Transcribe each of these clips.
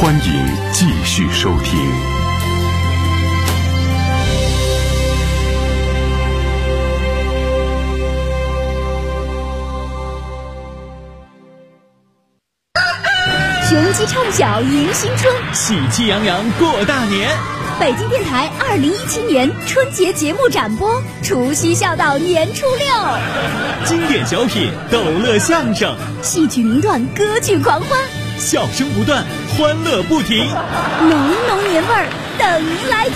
欢迎继续收听。 雄鸡唱晓迎新春， 喜气洋洋过大年。 北京电台2017年春节节目展播，除夕笑到年初六， 经典小品、逗乐相声、 戏曲名段、歌剧狂欢， 笑声不断，欢乐不停， 浓浓年味儿等您来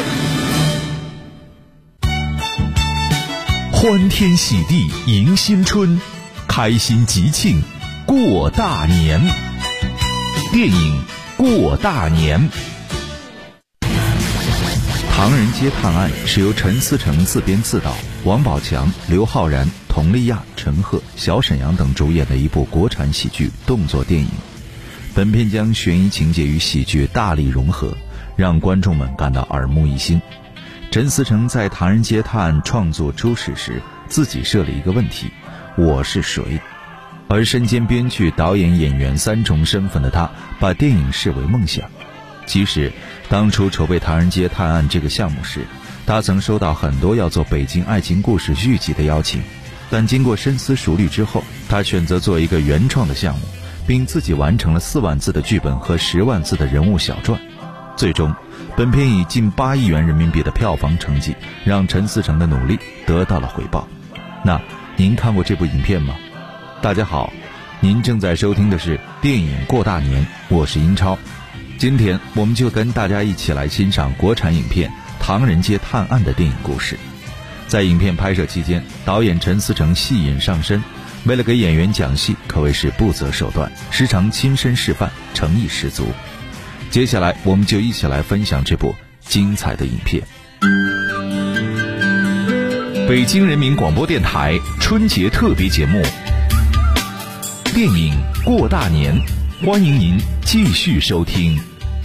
听。 欢天喜地迎新春，开心吉庆过大年。电影《过大年》。唐人街探案是由陈思诚自编自导，王宝强、刘昊然、佟丽娅、陈赫、小沈阳等主演的一部国产喜剧动作电影。本片将悬疑情节与喜剧大力融合，让观众们感到耳目一新。陈思诚在《唐人街探案》创作初始时，自己设了一个问题：我是谁？而身兼编剧、导演、演员三重身份的他，把电影视为梦想。其实当初筹备《唐人街探案》这个项目时，他曾收到很多要做北京爱情故事续集的邀请，但经过深思熟虑之后，他选择做一个原创的项目，并自己完成了4万字的剧本和10万字的人物小传。最终本片以近8亿元人民币的票房成绩，让陈思诚的努力得到了回报。那您看过这部影片吗？大家好，您正在收听的是电影《过大年》，我是英超。今天我们就跟大家一起来欣赏国产影片《唐人街探案》的电影故事。在影片拍摄期间，导演陈思诚戏瘾上身，为了给演员讲戏，可谓是不择手段，时常亲身示范，诚意十足。接下来我们就一起来分享这部精彩的影片。北京人民广播电台春节特别节目电影《过大年》，欢迎您继续收听。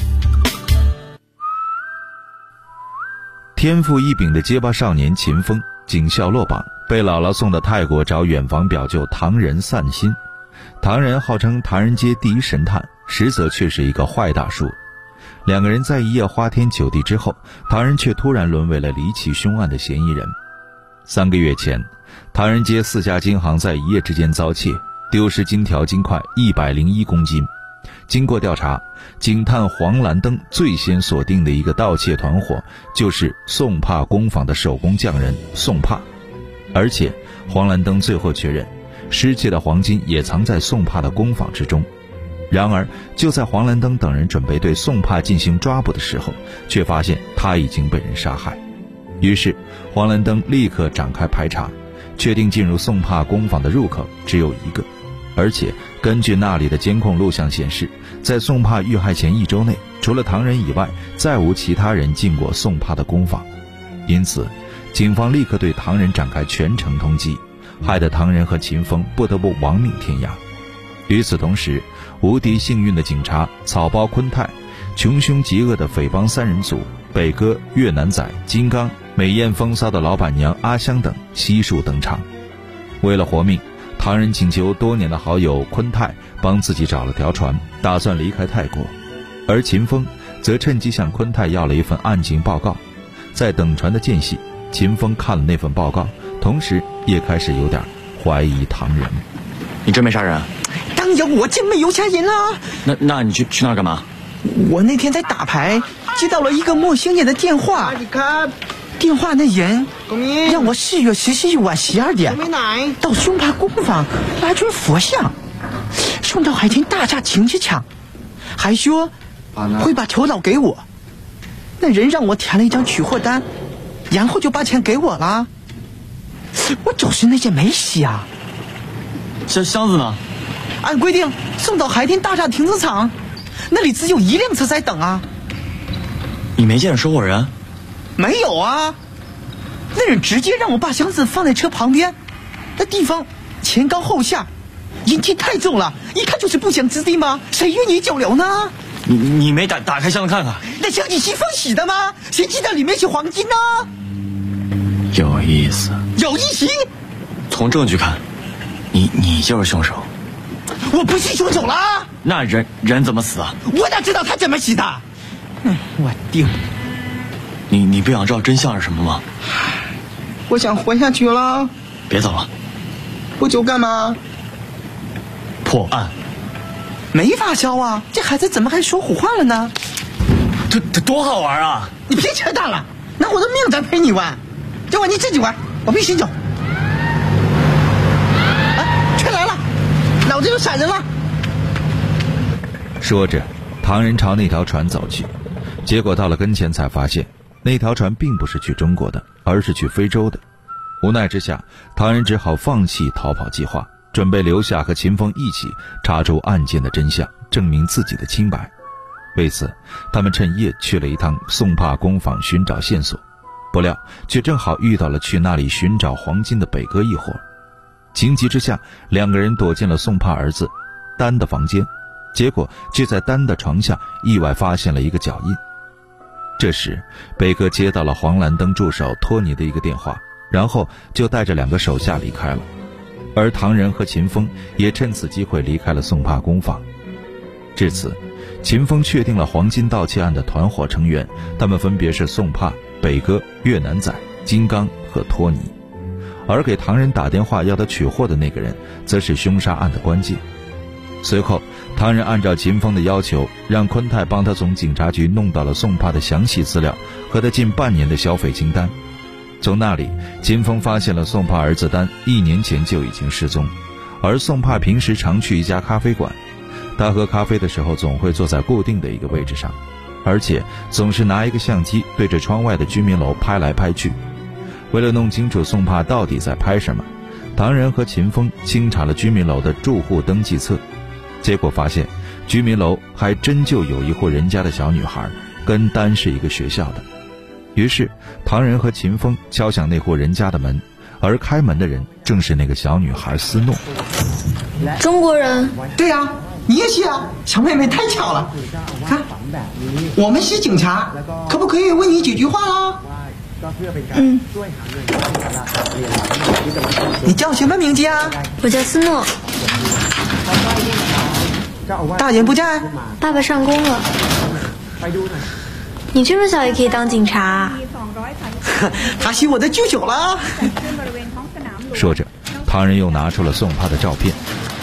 天赋异禀的结巴少年秦风警校落榜，被姥姥送到泰国找远房表舅唐人散心。唐人号称唐人街第一神探，实则却是一个坏大叔。两个人在一夜花天酒地之后，唐人却突然沦为了离奇凶案的嫌疑人。3个月前，唐人街4家金行在一夜之间遭窃，丢失金条金块101公斤。经过调查，警探黄兰登最先锁定的一个盗窃团伙就是宋帕工坊的手工匠人宋帕，而且黄兰登最后确认，失窃的黄金也藏在宋帕的工坊之中。然而就在黄兰登等人准备对宋帕进行抓捕的时候，却发现他已经被人杀害。于是黄兰登立刻展开排查，确定进入宋帕工坊的入口只有一个，而且根据那里的监控录像显示，在宋帕遇害前1周内，除了唐人以外，再无其他人进过宋帕的工坊。因此警方立刻对唐人展开全城通缉，害得唐人和秦风不得不亡命天涯。与此同时，无敌幸运的警察草包昆泰、穷凶极恶的匪帮3人组北哥、越南仔、金刚、美艳风骚的老板娘阿香等悉数登场。为了活命，唐人请求多年的好友昆泰帮自己找了条船，打算离开泰国，而秦风则趁机向昆泰要了一份案情报告。在等船的间隙，秦风看了那份报告，同时也开始有点怀疑唐人。 你真没杀人？ 当然我真没有杀人啊。 那你去那儿干嘛？ 我那天在打牌，接到了一个陌生人的电话。电话那人让我4月14日晚12点到宋帕工坊拿尊佛像，送到海天大厦停车场，还说会把头脑给我。那人让我填了一张取货单，然后就把钱给我了。我就是那件没洗啊。 箱子呢？ 按规定送到海天大厦停车场，那里只有1辆车在等啊。 你没见着收货人？ 没有啊，那人直接让我把箱子放在车旁边，那地方前高后下，阴气太重了，一看就是不祥之地吗？谁愿意久留呢？ 你没打开箱子看看？ 那箱子是封洗的吗？谁知道里面是黄金呢？ 有意思。 有意思？ 从证据看，你就是凶手。 我不是凶手啦。 那人怎么死啊？ 我哪知道他怎么死的？我定。 你不想知道真相是什么吗？ 我想活下去了。 别走了。 不走干嘛？ 破案。 没发烧啊，这孩子怎么还说胡话了呢？ 这多好玩啊！ 你别扯淡了，拿我的命在陪你玩，这玩你自己玩，我必须走。船来了，脑子又闪人了。 说着，唐人朝那条船走去，结果到了跟前才发现，那条船并不是去中国的，而是去非洲的。无奈之下，唐人只好放弃逃跑计划，准备留下和秦风一起查出案件的真相，证明自己的清白。为此，他们趁夜去了一趟宋帕工坊寻找线索，不料却正好遇到了去那里寻找黄金的北哥一伙。情急之下，两个人躲进了宋帕儿子丹的房间，结果却在丹的床下意外发现了一个脚印。这时，北哥接到了黄蓝灯助手托尼的一个电话，然后就带着2个手下离开了。而唐人和秦风也趁此机会离开了宋帕工坊。至此，秦风确定了黄金盗窃案的团伙成员，他们分别是宋帕、北哥、越南仔、金刚和托尼。而给唐人打电话要他取货的那个人，则是凶杀案的关键。随后，唐人按照秦风的要求，让昆泰帮他从警察局弄到了宋帕的详细资料和他近半年的消费清单。从那里，秦风发现了宋帕儿子丹1年前就已经失踪，而宋帕平时常去一家咖啡馆，他喝咖啡的时候总会坐在固定的一个位置上，而且总是拿一个相机对着窗外的居民楼拍来拍去。为了弄清楚宋帕到底在拍什么，唐人和秦风清查了居民楼的住户登记册，结果发现居民楼还真就有一户人家的小女孩跟丹是一个学校的。于是唐人和秦风敲响那户人家的门，而开门的人正是那个小女孩斯诺。 中国人？ 对啊，你也是啊，小妹妹太巧了。看，我们是警察，可不可以问你几句话啊？你叫什么名字啊？ 我叫斯诺。 大人不在？ 爸爸上工了。你这么小也可以当警察啊？ 他是我的舅舅了。 说着，唐人又拿出了宋帕的照片。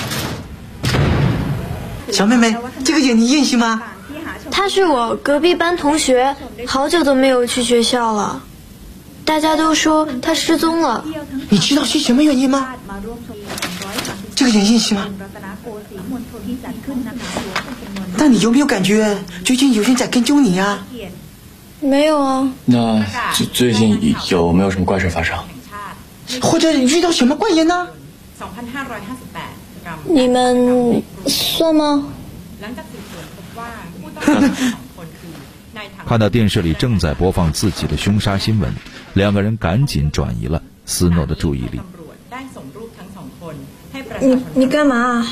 小妹妹，这个人你认识吗？ 他是我隔壁班同学，好久都没有去学校了。大家都说他失踪了。 你知道是什么原因吗？这个人认识吗？那你有没有感觉最近有人在跟踪你啊？ 没有啊。 那最近有没有什么怪事发生？ 或者遇到什么怪人呢？ 你们算吗？ 看到电视里正在播放自己的凶杀新闻，2个人赶紧转移了斯诺的注意力。 你干嘛？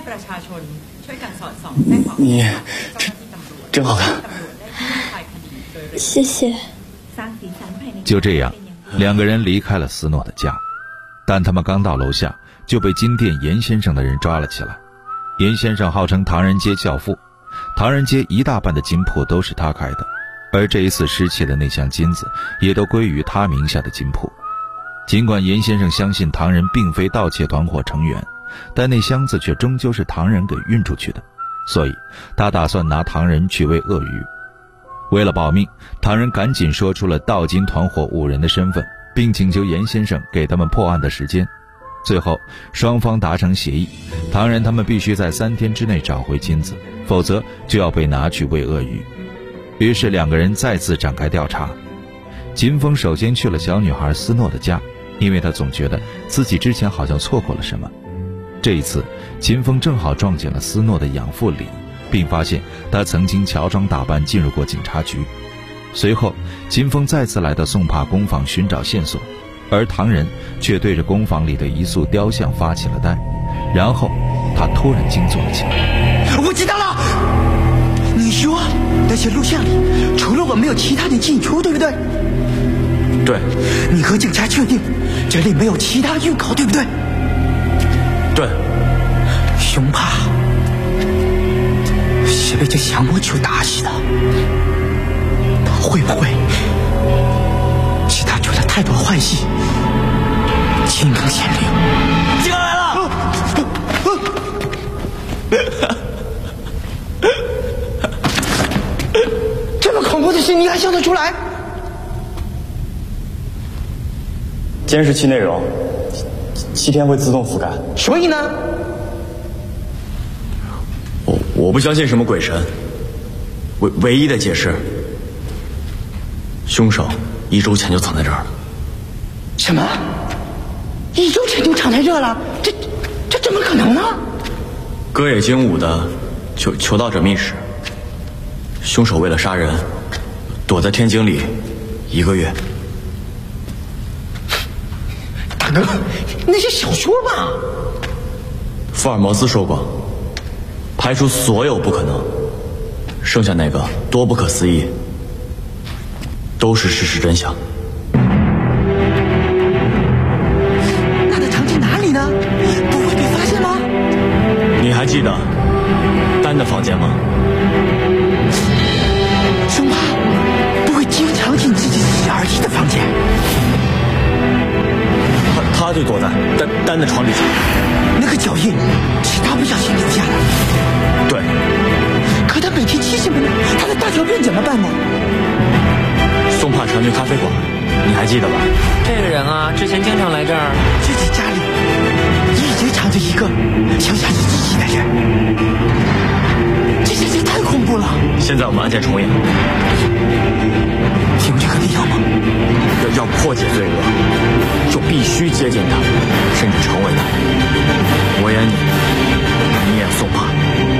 你真好看。 谢谢。 就这样，2个人离开了斯诺的家，但他们刚到楼下就被金店严先生的人抓了起来。严先生号称唐人街教父，唐人街一大半的金铺都是他开的，而这一次失窃的那箱金子也都归于他名下的金铺。尽管严先生相信唐人并非盗窃团伙成员，但那箱子却终究是唐人给运出去的，所以他打算拿唐人去喂鳄鱼。为了保命，唐人赶紧说出了盗金团伙5人的身份，并请求严先生给他们破案的时间。最后双方达成协议，唐人他们必须在3天之内找回金子，否则就要被拿去喂鳄鱼。于是2个人再次展开调查。秦风首先去了小女孩斯诺的家，因为他总觉得自己之前好像错过了什么。这一次秦风正好撞见了斯诺的养父李，并发现他曾经乔装打扮进入过警察局。随后秦风再次来到宋帕工坊寻找线索，而唐人却对着工坊里的一束雕像发起了呆，然后他突然惊坐了起来。 我知道了，你说那些录像里除了我没有其他人进出，对不对？ 对。 你和警察确定这里没有其他入口，对不对？ 对。 熊帕是被这降魔球打死的。会不会是他做了太多坏事，心更显灵？ 进来了！ 这么恐怖的事你还笑得出来？ 监视器内容7天会自动覆盖。 所以呢？ 我不相信什么鬼神。唯一的解释，凶手1周前就藏在这儿了。 什么？1周前就藏在这了？这怎么可能呢？ 歌野精武的求道者密室，凶手为了杀人，躲在天井里1个月。 大哥，那是小说吧？ 福尔摩斯说过，排除所有不可能，剩下那个多不可思议，都是事实真相。 那他藏进哪里呢？不会被发现吗？ 你还记得丹的房间吗？ 凶怕不会经常进自己12姨的房间。 他就躲在丹的床底下。 那个脚印是他不小心留下的。 对。 可他每天7什么呢？他的大小便怎么办呢？ 松帕常去咖啡馆，你还记得吧？ 这个人啊，之前经常来这儿。 自己家里一直藏着一个想杀死自己的人，这真是太恐怖了。 现在我们案件重演， 有这个必要吗？ 要破解罪恶，就必须接近他，甚至成为他。我演你演松帕。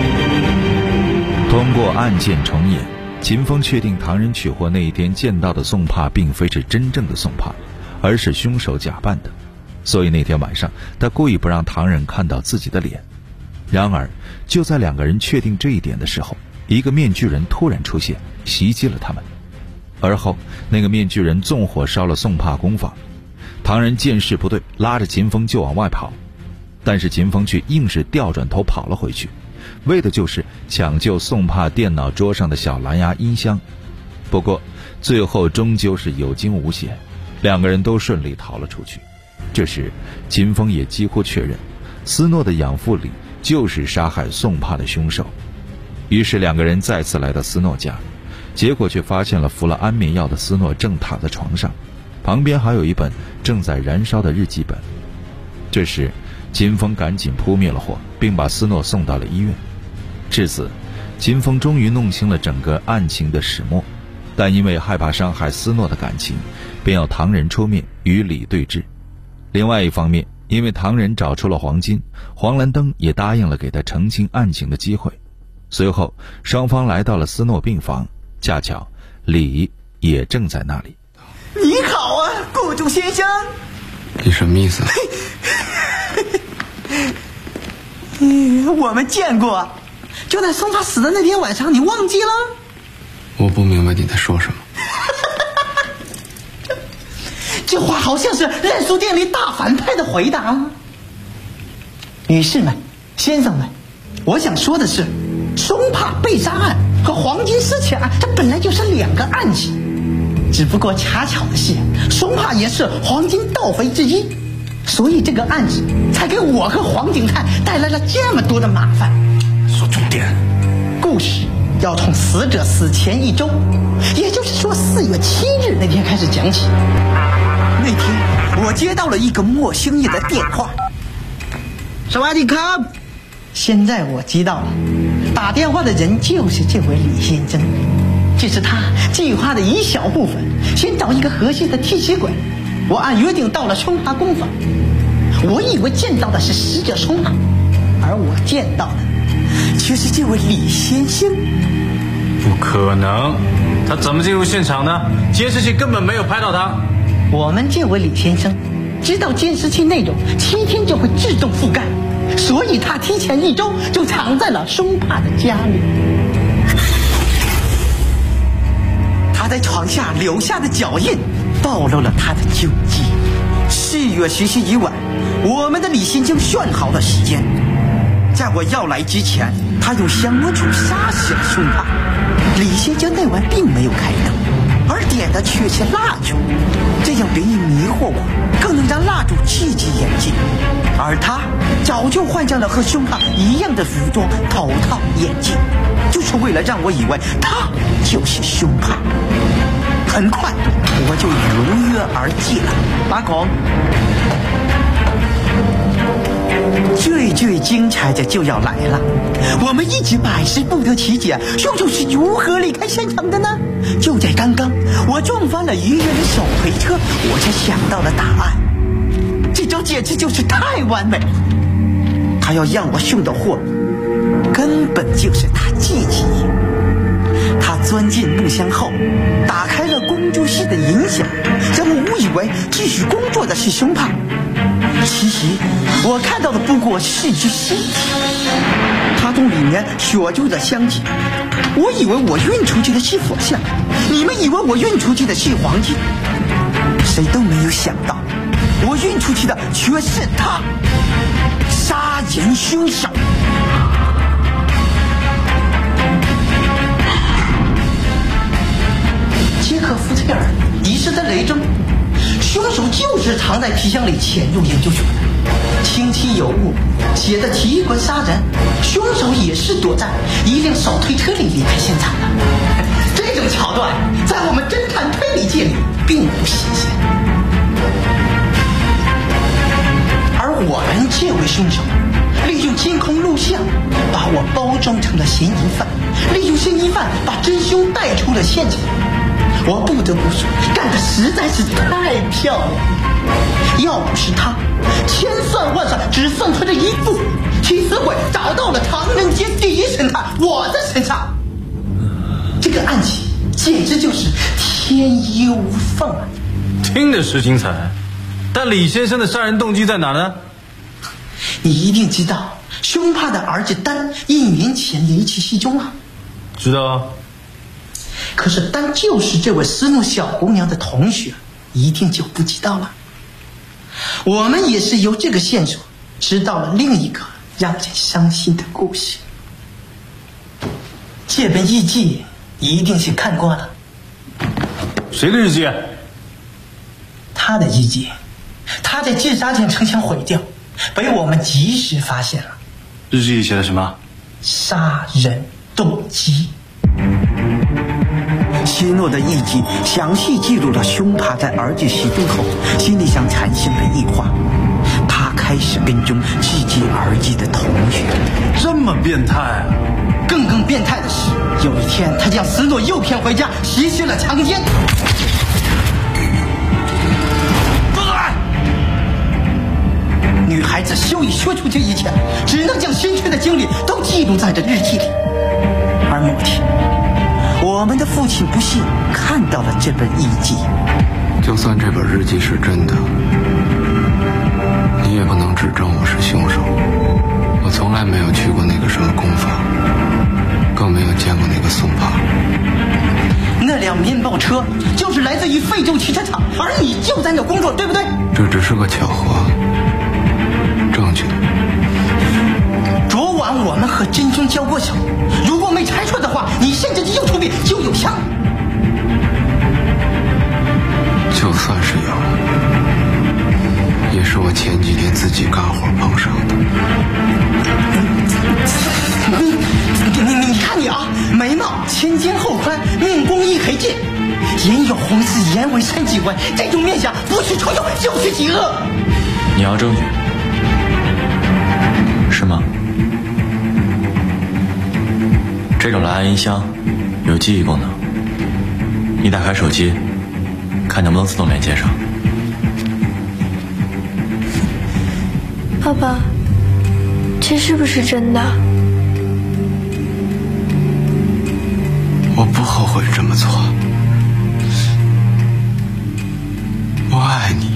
通过案件重演，秦风确定唐人取货那一天见到的宋帕并非是真正的宋帕，而是凶手假扮的。所以那天晚上他故意不让唐人看到自己的脸。然而就在2个人确定这一点的时候，一个面具人突然出现，袭击了他们。而后那个面具人纵火烧了宋帕工坊。唐人见势不对，拉着秦风就往外跑，但是秦风却硬是调转头跑了回去，为的就是抢救宋帕电脑桌上的小蓝牙音箱。不过最后终究是有惊无险，2个人都顺利逃了出去。这时秦风也几乎确认斯诺的养父李就是杀害宋帕的凶手。于是2个人再次来到斯诺家，结果却发现了服了安眠药的斯诺正躺在床上，旁边还有一本正在燃烧的日记本。这时秦风赶紧扑灭了火，并把斯诺送到了医院。至此秦风终于弄清了整个案情的始末，但因为害怕伤害斯诺的感情，便要唐人出面与李对峙。另外一方面，因为唐人找出了黄金，黄兰登也答应了给他澄清案情的机会。随后双方来到了斯诺病房，恰巧李也正在那里。 你好啊，顾仲先生。 你什么意思？ 我们见过，就在松帕死的那天晚上，你忘记了？ 我不明白你在说什么。 这话好像是烂书店里大反派的回答。女士们、先生们，我想说的是，松帕被杀案和黄金失窃案，这本来就是2个案子，只不过恰巧的是，松帕也是黄金盗匪之一，所以这个案子才给我和黄警探带来了这么多的麻烦。 说重点。 故事要从死者死前1周，也就是说4月7日那天开始讲起。那天我接到了一个莫星野的电话。萨瓦迪卡。现在我知道了，打电话的人就是这位李先生。这是他计划的一小部分，先找一个合适的替死鬼。我按约定到了松帕工坊，我以为见到的是死者松帕，而我见到的却是这位李先生。 不可能，他怎么进入现场呢？监视器根本没有拍到他。 我们这位李先生知道监视器内容7天就会自动覆盖，所以他提前1周就藏在了松帕的家里。他在床下留下的脚印暴露了他的踪迹。4月11日晚，我们的李先生算好了时间， 在我要来之前，他用香魔杵杀死了凶帕。李先生那晚并没有开灯，而点的却是蜡烛，这样别以迷惑我，更能让蜡烛刺激眼睛。而他早就换上了和凶帕一样的服装、头套、眼镜，就是为了让我以为他就是凶帕。很快我就如约而至了。马孔，最精彩的就要来了，我们一直百思不得其解，凶手是如何离开现场的呢？就在刚刚，我撞翻了愚人的手推车，我才想到了答案。这招简直就是太完美了，他要让我送的货根本就是他自己。他钻进木箱后，打开了工作室的音响，让我误以为继续工作的是凶帕。其实我看到的不过是一具尸体，他从里面锁住了箱体。我以为我运出去的是佛像，你们以为我运出去的是黄金，谁都没有想到，我运出去的却是他，杀人凶手。杰克·福特尔遗失的雷针，凶手就是藏在皮箱里潜入研究所的。清晰有物，写的提棍杀人，凶手也是躲在一辆手推车里离开现场的。这种桥段在我们侦探推理界里并不新鲜。而我们这位凶手利用监控录像把我包装成了嫌疑犯，利用嫌疑犯把真凶带出了现场。我不得不说，干得实在是太漂亮。要不是他千算万算只算出这一步，替死鬼找到了唐人街第一神探我的身上，这个案情简直就是天衣无缝啊！ 听着是精彩，但李先生的杀人动机在哪呢？ 你一定知道凶帕的儿子丹1年前离奇失踪了。 知道啊。 可是丹就是这位失踪小姑娘的同学，一定就不知道了。我们也是由这个线索知道了另一个让人伤心的故事。这本日记一定是看过了。 谁的日记？ 他的日记，他在自杀前城墙毁掉，被我们及时发现了。 日记里写的什么？ 杀人动机。希诺的日记详细记录了凶帕在儿子失踪后心理上产生的异化，他开始跟踪自己儿子的同学。 这么变态啊！ 更变态的是，有一天他将斯诺诱骗回家，实施了强奸。女孩子羞于说出这一切，只能将深邃的经历都记录在这日记里。而某天，我们的父亲不幸看到了这本日记。 就算这本日记是真的，你也不能指证我是凶手。我从来没有去过那个什么工坊，更没有见过那个松帕。 那辆面包车就是来自于非洲汽车厂，而你就在那工作，对不对？ 这只是个巧合。证据。 昨晚我们和真凶交过手，如果没猜错的话，你甚至右手臂就有枪。 就算是有，也是我前几天自己干活碰上的。 你看你啊，眉毛前尖后宽，面光一黑剑，眼有红丝，眼尾三几纹，这种面相不是丑陋就是极恶。 你要证据是吗？这种蓝牙音箱有记忆功能，你打开手机看能不能自动连接上。 爸爸，这是不是真的？ 我不后悔这么做，我爱你。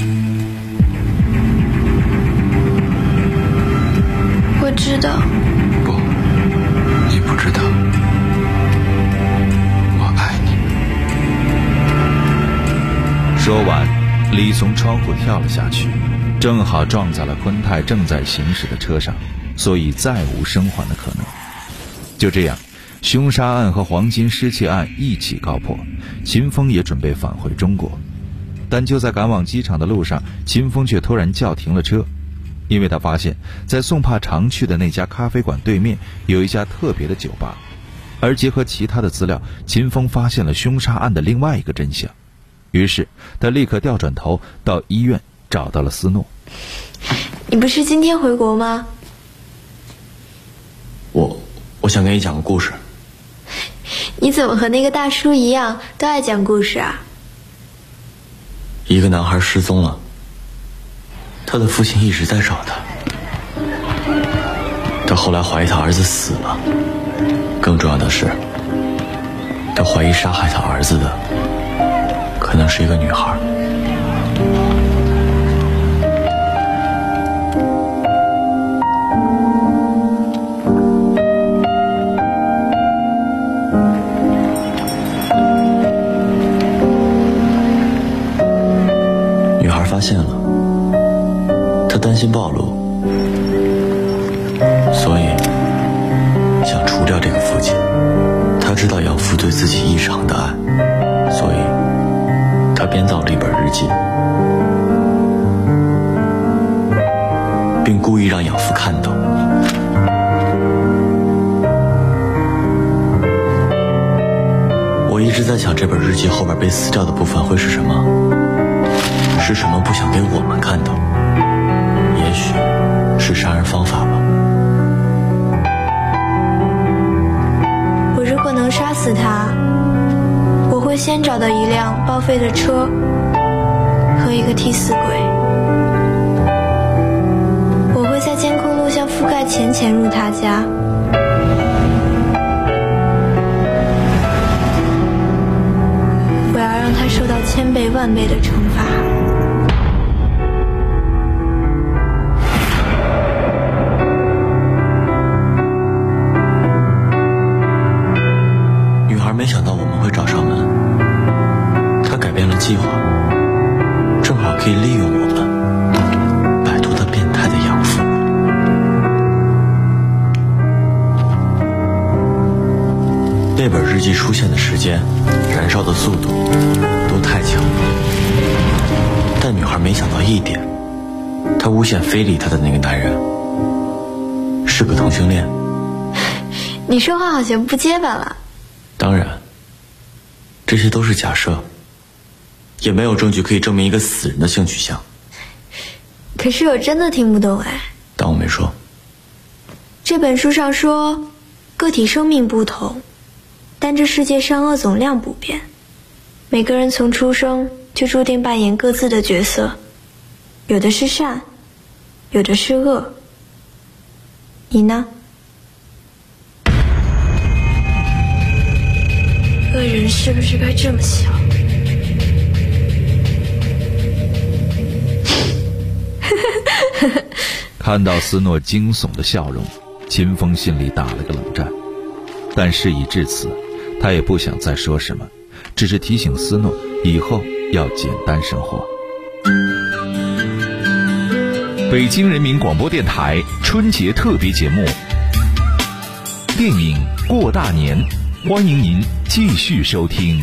我知道。 不，你不知道。我爱你。 说完，李从窗户跳了下去，正好撞在了昆泰正在行驶的车上。 所以再无生还的可能。就这样，凶杀案和黄金失窃案一起告破，秦风也准备返回中国。但就在赶往机场的路上，秦风却突然叫停了车，因为他发现在宋帕常去的那家咖啡馆对面有一家特别的酒吧，而结合其他的资料，秦风发现了凶杀案的另外一个真相。于是他立刻调转头到医院找到了斯诺。 你不是今天回国吗？ 我想跟你讲个故事。 你怎么和那个大叔一样都爱讲故事啊？ 一个男孩失踪了，他的父亲一直在找他，他后来怀疑他儿子死了，更重要的是他怀疑杀害他儿子的可能是一个女孩。女孩发现了，她担心暴露，所以想除掉这个父亲。她知道养父对自己异常的爱，所以她编造了一本日记，并故意让养父看到。我一直在想，这本日记后边被撕掉的部分会是什么？是什么不想给我们看到？也许是杀人方法吧。 我如果能杀死他，我会先找到一辆报废的车和一个替死鬼。我会在监控录像覆盖前潜入他家。我要让他受到千倍万倍的惩罚。 没想到我们会找上门，他改变了计划，正好可以利用我们摆脱他变态的养父。那本日记出现的时间、燃烧的速度都太强了，但女孩没想到一点，她诬陷非礼她的那个男人是个同性恋。 你说话好像不结巴了。 当然，这些都是假设，也没有证据可以证明一个死人的性取向。 可是我真的听不懂哎。 当我没说。 这本书上说，个体生命不同，但这世界上恶总量不变。每个人从出生就注定扮演各自的角色，有的是善，有的是恶。你呢？恶人是不是该这么想？ 看到斯诺惊悚的笑容，秦风心里打了个冷战，但事已至此，他也不想再说什么，只是提醒斯诺以后要简单生活。 北京人民广播电台春节特别节目《电影过大年》，欢迎您继续收听。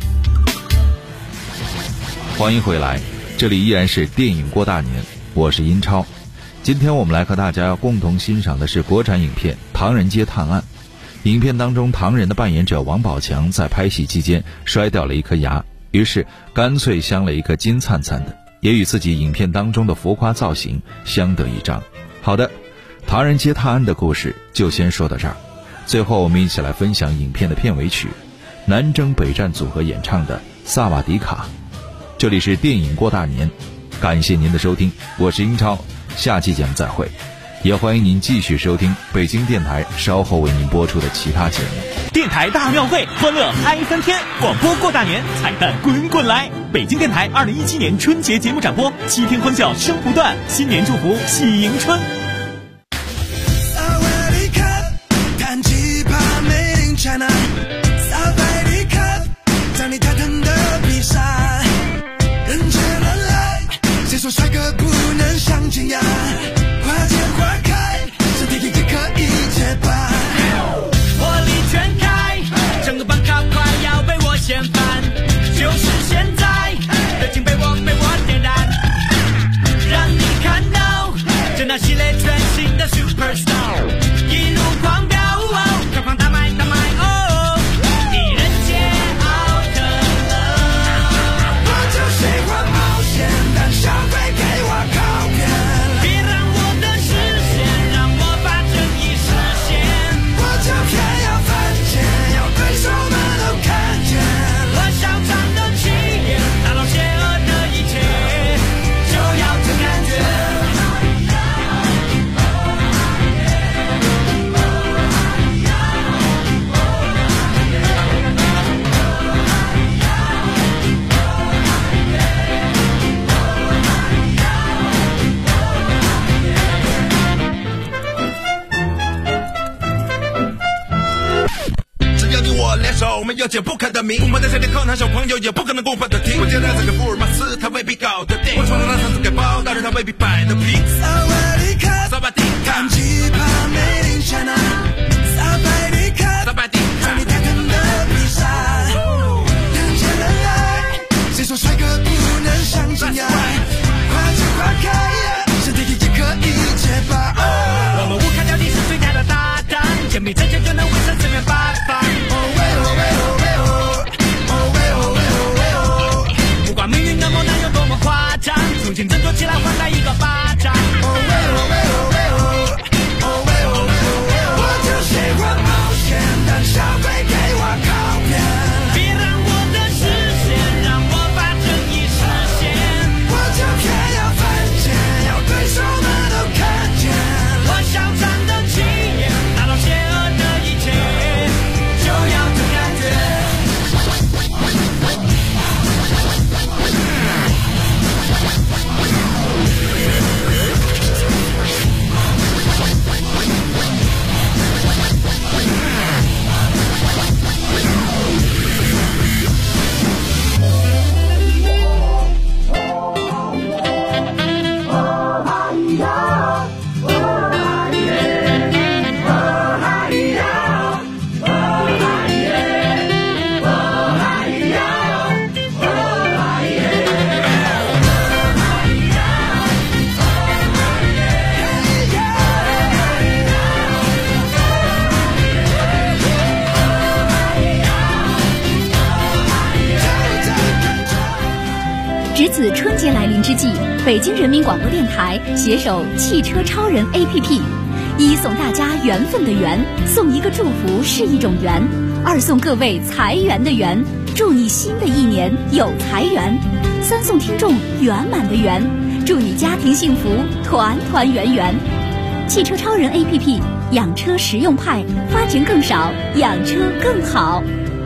欢迎回来，这里依然是电影过大年，我是英超。今天我们来和大家共同欣赏的是国产影片《唐人街探案》。影片当中，唐人的扮演者王宝强在拍戏期间摔掉了一颗牙，于是干脆镶了一颗金灿灿的，也与自己影片当中的浮夸造型相得益彰。好的，《唐人街探案》的故事就先说到这儿。最后我们一起来分享影片的片尾曲，南征北战组合演唱的《萨瓦迪卡》。这里是电影过大年，感谢您的收听，我是英超，下期节目再会。也欢迎您继续收听北京电台稍后为您播出的其他节目。 电台大庙会，欢乐嗨翻天，广播过大年，彩蛋滚滚来。北京电台2017年春节节目展播，7天欢笑声不断，新年祝福喜迎春。 谁说帅哥不能相亲呀？花见花开，身体解不开的谜。我们在这里靠南小朋友也不可能公愤的听。我接待这个福尔马斯，他未必搞得定。我闯荡上次给报，但是他未必摆得平。萨瓦迪卡，萨瓦迪卡，吉帕梅林夏娜，萨拜迪卡，萨拜迪卡，你大看的比赛，人见人爱，谁说帅哥不能上真爱？快去快开，身体也可以解绑。我们无卡掉地是最大的大胆，简笔真剑就能威慑四面八方。不管命运的磨难有多么夸张，从前振作起来还他一个巴掌。我就喜欢冒险，但消费给我靠边。别让我的视线，让我把正义实现。我就偏要犯贱，要对手们都看见。我嚣张的气焰，打倒邪恶的一切，就要这感觉。 值此春节来临之际，北京人民广播电台携手汽车超人 APP， 一送大家缘分的缘，送一个祝福是一种缘；二送各位财源的源，祝你新的一年有财源；三送听众圆满的圆，祝你家庭幸福团团圆圆。汽车超人 APP， 养车实用派，花钱更少，养车更好。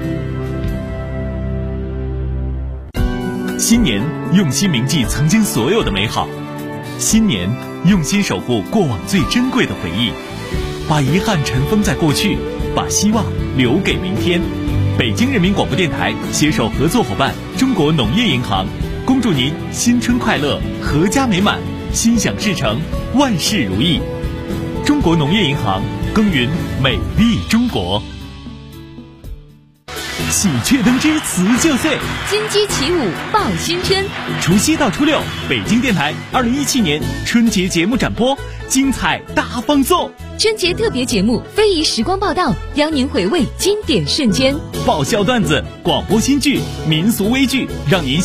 新年用心铭记曾经所有的美好，新年用心守护过往最珍贵的回忆，把遗憾尘封在过去，把希望留给明天。北京人民广播电台携手合作伙伴中国农业银行，恭祝您新春快乐，阖家美满，心想事成，万事如意。中国农业银行，耕耘美丽中国。喜鹊登枝辞旧岁， 金鸡起舞报新春。 除夕到初六，北京电台2017年春节节目展播，精彩大放送。 春节特别节目非遗时光报道，邀您回味经典瞬间， 爆笑段子、广播新剧、民俗微剧，让您